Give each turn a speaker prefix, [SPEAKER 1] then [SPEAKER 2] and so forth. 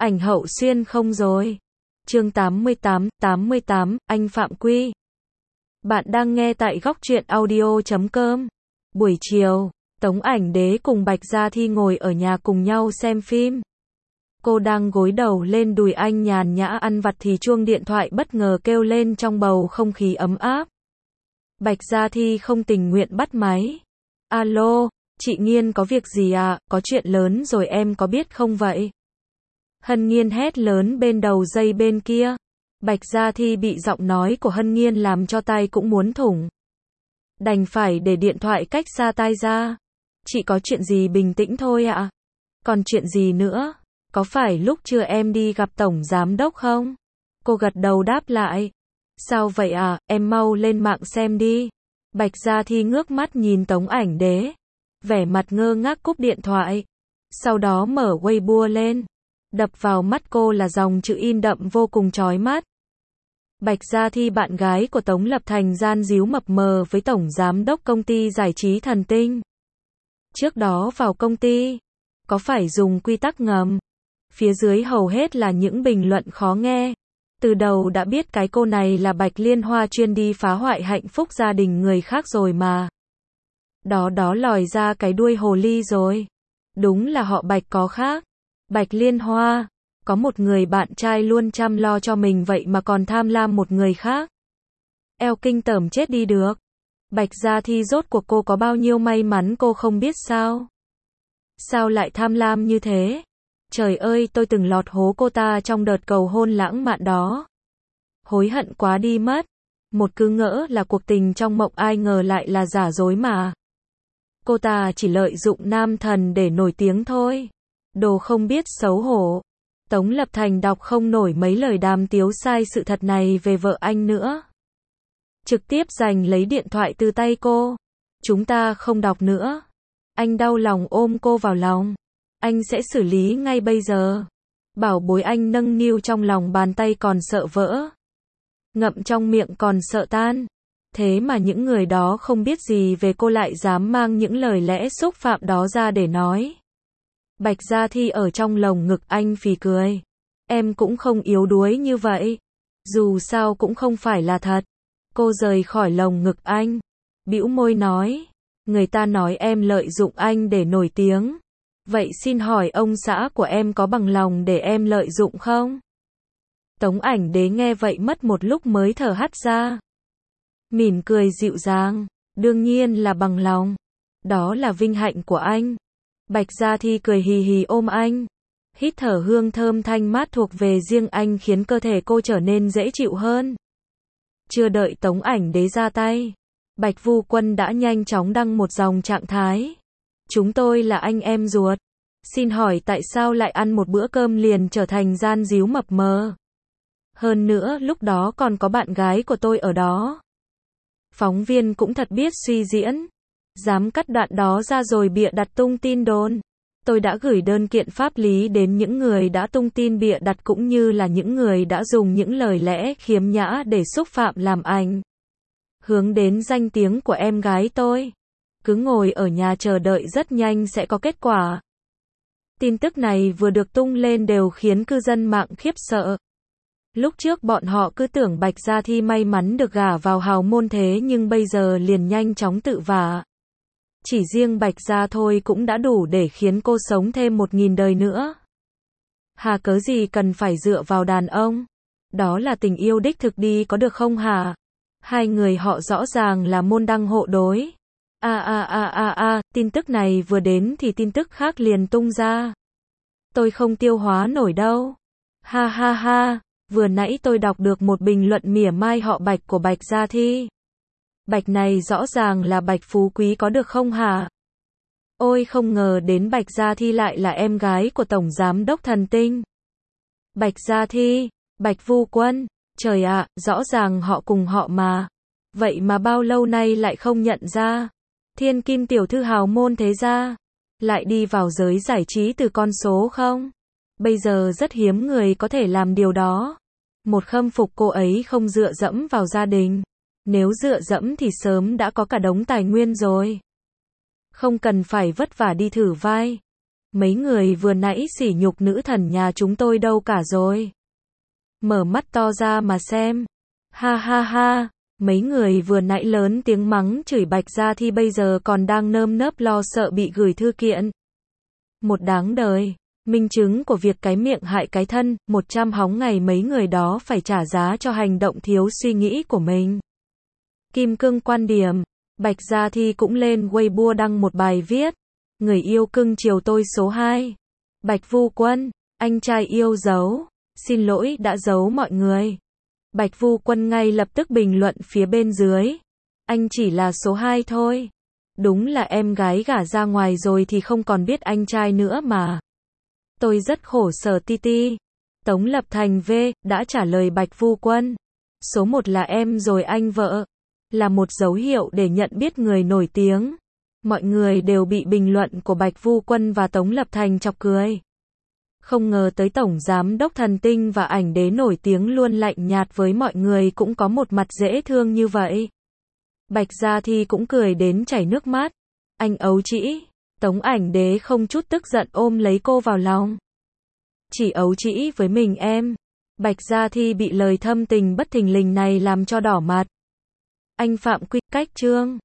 [SPEAKER 1] Ảnh Hậu Xuyên không rồi. Chương 88, anh Phạm Quy. Bạn đang nghe tại góc truyện audio.com. Buổi chiều, Tống Ảnh Đế cùng Bạch Gia Thi ngồi ở nhà cùng nhau xem phim. Cô đang gối đầu lên đùi anh nhàn nhã ăn vặt thì chuông điện thoại bất ngờ kêu lên trong bầu không khí ấm áp. Bạch Gia Thi không tình nguyện bắt máy. Alo, chị Nghiên có việc gì à, có chuyện lớn rồi em có biết không vậy? Hân Nghiên hét lớn bên đầu dây bên kia. Bạch Gia Thi bị giọng nói của Hân Nghiên làm cho tai cũng muốn thủng. Đành phải để điện thoại cách xa tai ra. Chị có chuyện gì bình tĩnh thôi ạ? Còn chuyện gì nữa? Có phải lúc trưa em đi gặp Tổng Giám Đốc không? Cô gật đầu đáp lại. Sao vậy à, em mau lên mạng xem đi. Bạch Gia Thi ngước mắt nhìn Tống Ảnh Đế. Vẻ mặt ngơ ngác cúp điện thoại. Sau đó mở Weibo lên. Đập vào mắt cô là dòng chữ in đậm vô cùng chói mắt. Bạch Gia Thi bạn gái của Tống Lập Thành gian díu mập mờ với Tổng Giám Đốc công ty giải trí Thần Tinh. Trước đó vào công ty, có phải dùng quy tắc ngầm? Phía dưới hầu hết là những bình luận khó nghe. Từ đầu đã biết cái cô này là Bạch Liên Hoa chuyên đi phá hoại hạnh phúc gia đình người khác rồi mà. Đó lòi ra cái đuôi hồ ly rồi. Đúng là họ Bạch có khác. Bạch Liên Hoa, có một người bạn trai luôn chăm lo cho mình vậy mà còn tham lam một người khác. Eo kinh tởm chết đi được. Bạch Gia Thi rốt cuộc cô có bao nhiêu may mắn cô không biết sao? Sao lại tham lam như thế? Trời ơi, tôi từng lọt hố cô ta trong đợt cầu hôn lãng mạn đó. Hối hận quá đi mất. Một cứ ngỡ là cuộc tình trong mộng ai ngờ lại là giả dối mà. Cô ta chỉ lợi dụng nam thần để nổi tiếng thôi. Đồ không biết xấu hổ. Tống Lập Thành đọc không nổi mấy lời đàm tiếu sai sự thật này về vợ anh nữa. Trực tiếp giành lấy điện thoại từ tay cô. Chúng ta không đọc nữa. Anh đau lòng ôm cô vào lòng. Anh sẽ xử lý ngay bây giờ. Bảo bối anh nâng niu trong lòng bàn tay còn sợ vỡ. Ngậm trong miệng còn sợ tan. Thế mà những người đó không biết gì về cô lại dám mang những lời lẽ xúc phạm đó ra để nói. Bạch Gia Thi ở trong lồng ngực anh phì cười. Em cũng không yếu đuối như vậy. Dù sao cũng không phải là thật. Cô rời khỏi lồng ngực anh. Bĩu môi nói. Người ta nói em lợi dụng anh để nổi tiếng. Vậy xin hỏi ông xã của em có bằng lòng để em lợi dụng không? Tống Ảnh Đế nghe vậy mất một lúc mới thở hắt ra. Mỉm cười dịu dàng. Đương nhiên là bằng lòng. Đó là vinh hạnh của anh. Bạch Gia Thi cười hì hì ôm anh. Hít thở hương thơm thanh mát thuộc về riêng anh khiến cơ thể cô trở nên dễ chịu hơn. Chưa đợi Tống Ảnh Đế ra tay, Bạch Vu Quân đã nhanh chóng đăng một dòng trạng thái. Chúng tôi là anh em ruột. Xin hỏi tại sao lại ăn một bữa cơm liền trở thành gian díu mập mờ? Hơn nữa lúc đó còn có bạn gái của tôi ở đó. Phóng viên cũng thật biết suy diễn. Dám cắt đoạn đó ra rồi bịa đặt tung tin đồn. Tôi đã gửi đơn kiện pháp lý đến những người đã tung tin bịa đặt cũng như là những người đã dùng những lời lẽ khiếm nhã để xúc phạm làm ảnh hướng đến danh tiếng của em gái tôi. Cứ ngồi ở nhà chờ đợi rất nhanh sẽ có kết quả. Tin tức này vừa được tung lên đều khiến cư dân mạng khiếp sợ. Lúc trước bọn họ cứ tưởng Bạch Gia Thi may mắn được gả vào hào môn thế nhưng bây giờ liền nhanh chóng tự vả. Chỉ riêng Bạch Gia thôi cũng đã đủ để khiến cô sống thêm 1000 đời nữa. Hà cớ gì cần phải dựa vào đàn ông? Đó là tình yêu đích thực đi có được không hả? Hai người họ rõ ràng là môn đăng hộ đối. Tin tức này vừa đến thì tin tức khác liền tung ra. Tôi không tiêu hóa nổi đâu. Ha, vừa nãy tôi đọc được một bình luận mỉa mai họ Bạch của Bạch Gia Thi. Bạch này rõ ràng là Bạch Phú Quý có được không hả? Ôi không ngờ đến Bạch Gia Thi lại là em gái của Tổng Giám Đốc Thần Tinh. Bạch Gia Thi, Bạch Vu Quân, trời ạ, rõ ràng họ cùng họ mà. Vậy mà bao lâu nay lại không nhận ra. Thiên kim tiểu thư hào môn thế gia, lại đi vào giới giải trí từ con số không? Bây giờ rất hiếm người có thể làm điều đó. Một khâm phục cô ấy không dựa dẫm vào gia đình. Nếu dựa dẫm thì sớm đã có cả đống tài nguyên rồi. Không cần phải vất vả đi thử vai. Mấy người vừa nãy sỉ nhục nữ thần nhà chúng tôi đâu cả rồi? Mở mắt to ra mà xem. Ha ha ha, mấy người vừa nãy lớn tiếng mắng chửi Bạch Gia Thi bây giờ còn đang nơm nớp lo sợ bị gửi thư kiện. Một đáng đời. Minh chứng của việc cái miệng hại cái thân, 100 hóng ngày mấy người đó phải trả giá cho hành động thiếu suy nghĩ của mình. Kim Cương quan điểm. Bạch Gia Thi cũng lên Weibo đăng một bài viết. Người yêu cưng chiều tôi số 2. Bạch Vu Quân, anh trai yêu giấu. Xin lỗi đã giấu mọi người. Bạch Vu Quân ngay lập tức bình luận phía bên dưới. Anh chỉ là số 2 thôi. Đúng là em gái gả ra ngoài rồi thì không còn biết anh trai nữa mà. Tôi rất khổ sở Titi. Tống Lập Thành V đã trả lời Bạch Vu Quân. Số 1 là em rồi anh vợ. Là một dấu hiệu để nhận biết người nổi tiếng. Mọi người đều bị bình luận của Bạch Vu Quân và Tống Lập Thành chọc cười. Không ngờ tới Tổng Giám đốc Thần Tinh và ảnh đế nổi tiếng luôn lạnh nhạt với mọi người cũng có một mặt dễ thương như vậy. Bạch Gia Thi cũng cười đến chảy nước mắt. Anh ấu trĩ. Tống ảnh đế không chút tức giận ôm lấy cô vào lòng. Chỉ ấu trĩ với mình em. Bạch Gia Thi bị lời thâm tình bất thình lình này làm cho đỏ mặt. Anh Phạm Quy cách chương.